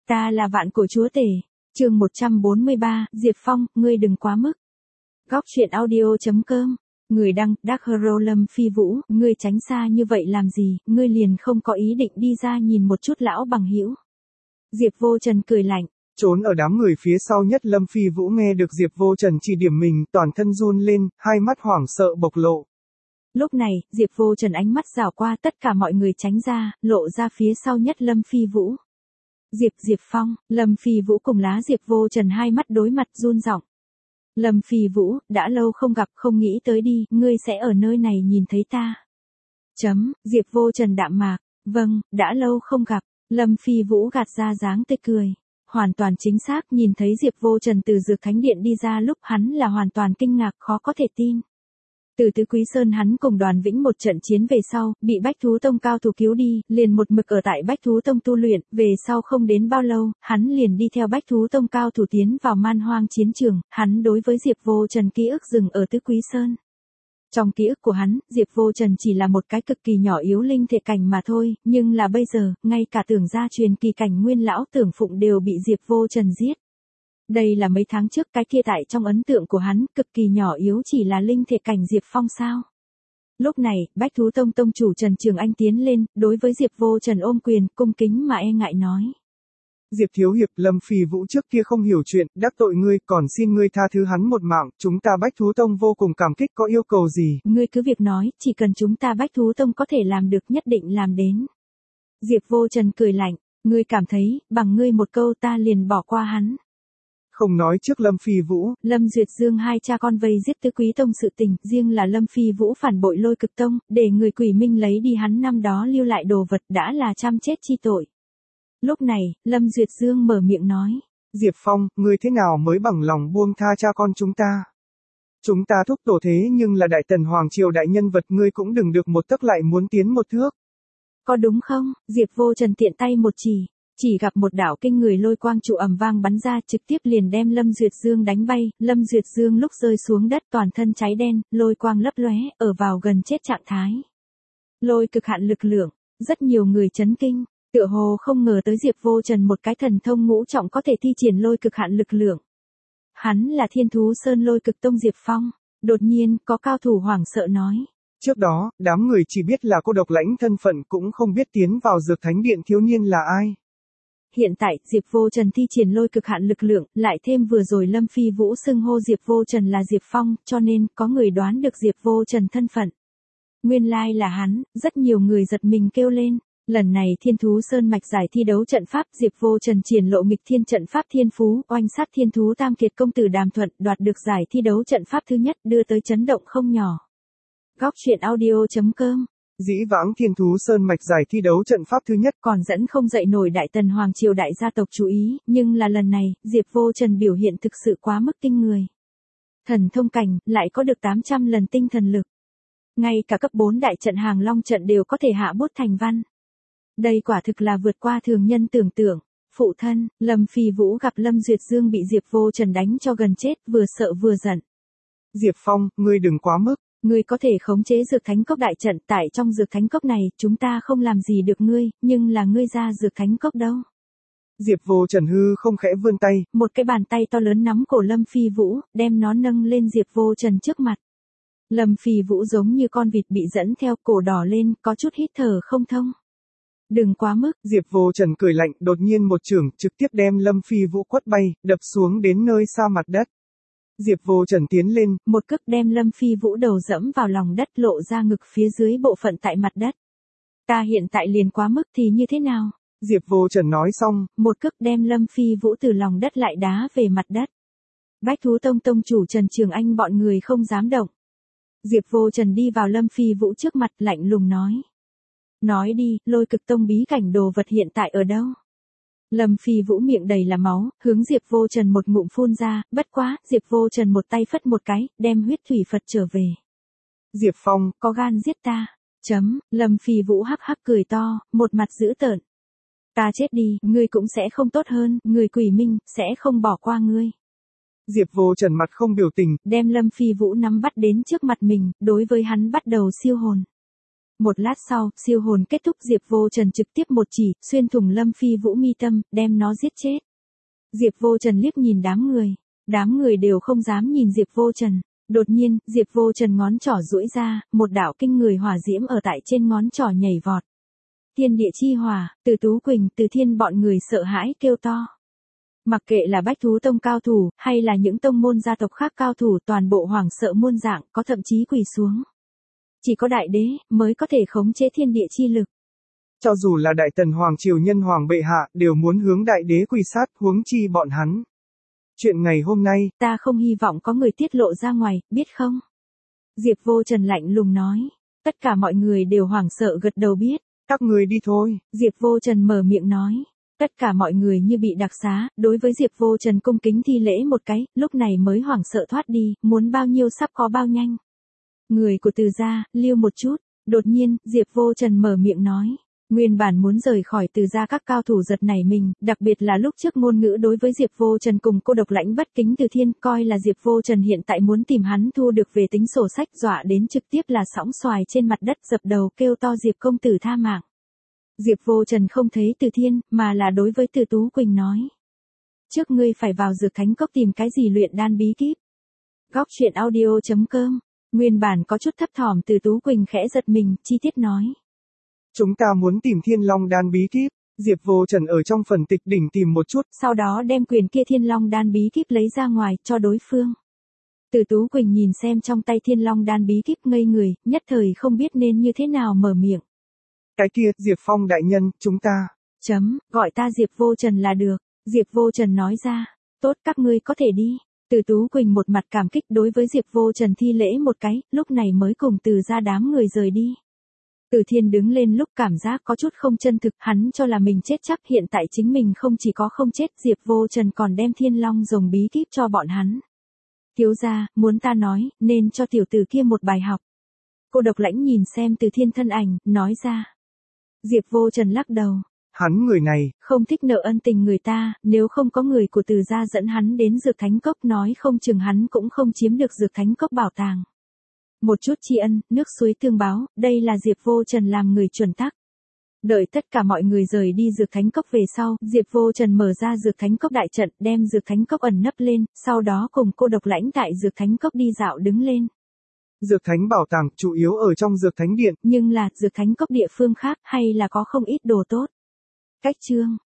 Ta là vạn cổ chúa tể. Chương 143, Diệp Phong, ngươi đừng quá mức. Góc truyện audio.com. Người đăng, Dark Hero Lâm Phi Vũ, ngươi tránh xa như vậy làm gì, ngươi liền không có ý định đi ra nhìn một chút lão bằng hữu. Diệp Vô Trần cười lạnh. Trốn ở đám người phía sau nhất Lâm Phi Vũ nghe được Diệp Vô Trần chỉ điểm mình, toàn thân run lên, hai mắt hoảng sợ bộc lộ. Lúc này, Diệp Vô Trần ánh mắt rảo qua tất cả mọi người tránh ra, lộ ra phía sau nhất Lâm Phi Vũ. Diệp Phong, Lâm Phi Vũ cùng lá Diệp Vô Trần hai mắt đối mặt run giọng. Lâm Phi Vũ, đã lâu không gặp, không nghĩ tới đi, ngươi sẽ ở nơi này nhìn thấy ta. Diệp Vô Trần đạm mạc, vâng, đã lâu không gặp, Lâm Phi Vũ gạt ra dáng tươi cười. Hoàn toàn chính xác, nhìn thấy Diệp Vô Trần từ Dược Thánh Điện đi ra lúc hắn là hoàn toàn kinh ngạc, khó có thể tin. Từ Tứ Quý Sơn hắn cùng Đoàn Vĩnh một trận chiến về sau, bị Bách Thú Tông cao thủ cứu đi, liền một mực ở tại Bách Thú Tông tu luyện, về sau không đến bao lâu, hắn liền đi theo Bách Thú Tông cao thủ tiến vào Man Hoang chiến trường, hắn đối với Diệp Vô Trần ký ức dừng ở Tứ Quý Sơn. Trong ký ức của hắn, Diệp Vô Trần chỉ là một cái cực kỳ nhỏ yếu linh thể cảnh mà thôi, nhưng là bây giờ, ngay cả tưởng gia truyền kỳ cảnh nguyên lão Tưởng Phụng đều bị Diệp Vô Trần giết. Đây là mấy tháng trước cái kia tại trong ấn tượng của hắn, cực kỳ nhỏ yếu chỉ là linh thể cảnh Diệp Phong sao. Lúc này, Bách Thú Tông tông chủ Trần Trường Anh tiến lên, đối với Diệp Vô Trần ôm quyền, cung kính mà e ngại nói. Diệp Thiếu Hiệp, Lâm Phi Vũ trước kia không hiểu chuyện, đắc tội ngươi, còn xin ngươi tha thứ hắn một mạng, chúng ta Bách Thú Tông vô cùng cảm kích, có yêu cầu gì? Ngươi cứ việc nói, chỉ cần chúng ta Bách Thú Tông có thể làm được nhất định làm đến. Diệp Vô Trần cười lạnh, ngươi cảm thấy, bằng ngươi một câu ta liền bỏ qua hắn. Không nói trước Lâm Phi Vũ, Lâm Duyệt Dương hai cha con vây giết Tứ Quý Tông sự tình, riêng là Lâm Phi Vũ phản bội Lôi Cực Tông, để người Quỷ Minh lấy đi hắn năm đó lưu lại đồ vật đã là trăm chết chi tội. Lúc này, Lâm Duyệt Dương mở miệng nói. Diệp Phong, ngươi thế nào mới bằng lòng buông tha cha con chúng ta? Chúng ta thúc tổ thế nhưng là Đại Tần Hoàng Triều đại nhân vật, ngươi cũng đừng được một tấc lại muốn tiến một thước. Có đúng không? Diệp Vô Trần tiện tay một chỉ gặp một đạo kinh người lôi quang trụ ầm vang bắn ra trực tiếp liền đem Lâm Duyệt Dương đánh bay, Lâm Duyệt Dương lúc rơi xuống đất toàn thân cháy đen, lôi quang lấp lóe, ở vào gần chết trạng thái. Lôi cực hạn lực lượng, rất nhiều người chấn kinh, tựa hồ không ngờ tới Diệp Vô Trần một cái thần thông ngũ trọng có thể thi triển lôi cực hạn lực lượng. Hắn là Thiên Thú Sơn Lôi Cực Tông Diệp Phong, đột nhiên có cao thủ hoảng sợ nói. Trước đó, đám người chỉ biết là cô độc lãnh thân phận cũng không biết tiến vào Dược Thánh Điện thiếu niên là ai. Hiện tại, Diệp Vô Trần thi triển lôi cực hạn lực lượng, lại thêm vừa rồi Lâm Phi Vũ xưng hô Diệp Vô Trần là Diệp Phong, cho nên, có người đoán được Diệp Vô Trần thân phận. Nguyên lai là hắn, rất nhiều người giật mình kêu lên. Lần này Thiên Thú Sơn mạch giải thi đấu trận pháp, Diệp Vô Trần triển lộ nghịch thiên trận pháp thiên phú, oanh sát thiên thú tam kiệt công tử Đàm Thuận, đoạt được giải thi đấu trận pháp thứ nhất, đưa tới chấn động không nhỏ. Góc truyện audio.com. Dĩ vãng Thiên Thú Sơn mạch giải thi đấu trận pháp thứ nhất còn dẫn không dậy nổi Đại Tần Hoàng Triều đại gia tộc chú ý, nhưng là lần này, Diệp Vô Trần biểu hiện thực sự quá mức kinh người. Thần thông cảnh, lại có được 800 lần tinh thần lực. Ngay cả cấp 4 đại trận Hàng Long trận đều có thể hạ bút thành văn. Đây quả thực là vượt qua thường nhân tưởng tượng. Phụ thân, Lâm Phi Vũ gặp Lâm Duyệt Dương bị Diệp Vô Trần đánh cho gần chết, vừa sợ vừa giận. Diệp Phong, ngươi đừng quá mức. Ngươi có thể khống chế Dược Thánh Cốc đại trận, tại trong Dược Thánh Cốc này, chúng ta không làm gì được ngươi, nhưng là ngươi ra Dược Thánh Cốc đâu. Diệp Vô Trần hư không khẽ vươn tay. Một cái bàn tay to lớn nắm cổ Lâm Phi Vũ, đem nó nâng lên Diệp Vô Trần trước mặt. Lâm Phi Vũ giống như con vịt bị dẫn theo, cổ đỏ lên, có chút hít thở không thông. Đừng quá mức. Diệp Vô Trần cười lạnh, đột nhiên một chưởng trực tiếp đem Lâm Phi Vũ quất bay, đập xuống đến nơi xa mặt đất. Diệp Vô Trần tiến lên, một cước đem Lâm Phi Vũ đầu dẫm vào lòng đất, lộ ra ngực phía dưới bộ phận tại mặt đất. Ta hiện tại liền quá mức thì như thế nào? Diệp Vô Trần nói xong, một cước đem Lâm Phi Vũ từ lòng đất lại đá về mặt đất. Bách Thú Tông tông chủ Trần Trường Anh bọn người không dám động. Diệp Vô Trần đi vào Lâm Phi Vũ trước mặt, lạnh lùng nói. Nói đi, Lôi Cực Tông bí cảnh đồ vật hiện tại ở đâu? Lâm Phi Vũ miệng đầy là máu, hướng Diệp Vô Trần một ngụm phun ra, bất quá, Diệp Vô Trần một tay phất một cái, đem huyết thủy Phật trở về. Diệp Phong, có gan giết ta. Lâm Phi Vũ hắc hắc cười to, một mặt dữ tợn. Ta chết đi, ngươi cũng sẽ không tốt hơn, người Quỷ Minh, sẽ không bỏ qua ngươi. Diệp Vô Trần mặt không biểu tình, đem Lâm Phi Vũ nắm bắt đến trước mặt mình, đối với hắn bắt đầu siêu hồn. Một lát sau, siêu hồn kết thúc Diệp Vô Trần trực tiếp một chỉ, xuyên thủng Lâm Phi Vũ mi tâm, đem nó giết chết. Diệp Vô Trần liếc nhìn đám người đều không dám nhìn Diệp Vô Trần. Đột nhiên, Diệp Vô Trần ngón trỏ duỗi ra, một đạo kinh người hỏa diễm ở tại trên ngón trỏ nhảy vọt. Thiên địa chi hỏa, Từ Tú Quỳnh, Từ Thiên bọn người sợ hãi kêu to. Mặc kệ là Bách Thú Tông cao thủ, hay là những tông môn gia tộc khác cao thủ, toàn bộ hoảng sợ muôn dạng, có thậm chí quỳ xuống. Chỉ có đại đế mới có thể khống chế thiên địa chi lực. Cho dù là Đại Tần Hoàng triều nhân hoàng bệ hạ, đều muốn hướng đại đế quỳ sát, huống chi bọn hắn. Chuyện ngày hôm nay, ta không hy vọng có người tiết lộ ra ngoài, biết không? Diệp Vô Trần lạnh lùng nói. Tất cả mọi người đều hoảng sợ gật đầu biết. Các người đi thôi. Diệp Vô Trần mở miệng nói. Tất cả mọi người như bị đặc xá, đối với Diệp Vô Trần cung kính thi lễ một cái, lúc này mới hoảng sợ thoát đi, muốn bao nhiêu sắp có bao nhanh. Người của Từ gia, lưu một chút. Đột nhiên, Diệp Vô Trần mở miệng nói. Nguyên bản muốn rời khỏi Từ gia các cao thủ giật nảy mình, đặc biệt là lúc trước ngôn ngữ đối với Diệp Vô Trần cùng cô độc lãnh bất kính Từ Thiên, coi là Diệp Vô Trần hiện tại muốn tìm hắn thu được về tính sổ sách, dọa đến trực tiếp là sóng xoài trên mặt đất dập đầu kêu to Diệp công tử tha mạng. Diệp Vô Trần không thấy Từ Thiên, mà là đối với Từ Tú Quỳnh nói. Trước ngươi phải vào Dược Thánh Cốc tìm cái gì luyện đan bí kíp. Góc truyện audio.com. Nguyên bản có chút thấp thỏm Từ Tú Quỳnh khẽ giật mình, chi tiết nói. Chúng ta muốn tìm Thiên Long đan bí kíp. Diệp Vô Trần ở trong phần tịch đỉnh tìm một chút. Sau đó đem quyền kia Thiên Long đan bí kíp lấy ra ngoài, cho đối phương. Từ Tú Quỳnh nhìn xem trong tay Thiên Long đan bí kíp ngây người, nhất thời không biết nên như thế nào mở miệng. Cái kia, Diệp Phong đại nhân, chúng ta. Gọi ta Diệp Vô Trần là được. Diệp Vô Trần nói ra. Tốt, các ngươi có thể đi. Từ Tú Quỳnh một mặt cảm kích đối với Diệp Vô Trần thi lễ một cái, lúc này mới cùng Từ ra đám người rời đi. Từ Thiên đứng lên lúc cảm giác có chút không chân thực, hắn cho là mình chết chắc, hiện tại chính mình không chỉ có không chết, Diệp Vô Trần còn đem Thiên Long rồng bí kíp cho bọn hắn. Thiếu gia, muốn ta nói, nên cho tiểu tử kia một bài học. Cô độc lãnh nhìn xem Từ Thiên thân ảnh, nói ra. Diệp Vô Trần lắc đầu. Hắn người này, không thích nợ ân tình người ta, nếu không có người của Từ gia dẫn hắn đến Dược Thánh Cốc, nói không chừng hắn cũng không chiếm được Dược Thánh Cốc bảo tàng. Một chút tri ân, nước suối tương báo, đây là Diệp Vô Trần làm người chuẩn tắc. Đợi tất cả mọi người rời đi Dược Thánh Cốc về sau, Diệp Vô Trần mở ra Dược Thánh Cốc đại trận, đem Dược Thánh Cốc ẩn nấp lên, sau đó cùng cô độc lãnh tại Dược Thánh Cốc đi dạo đứng lên. Dược Thánh bảo tàng chủ yếu ở trong Dược Thánh Điện. Nhưng là, Dược Thánh Cốc địa phương khác hay là có không ít đồ tốt. Cách chương.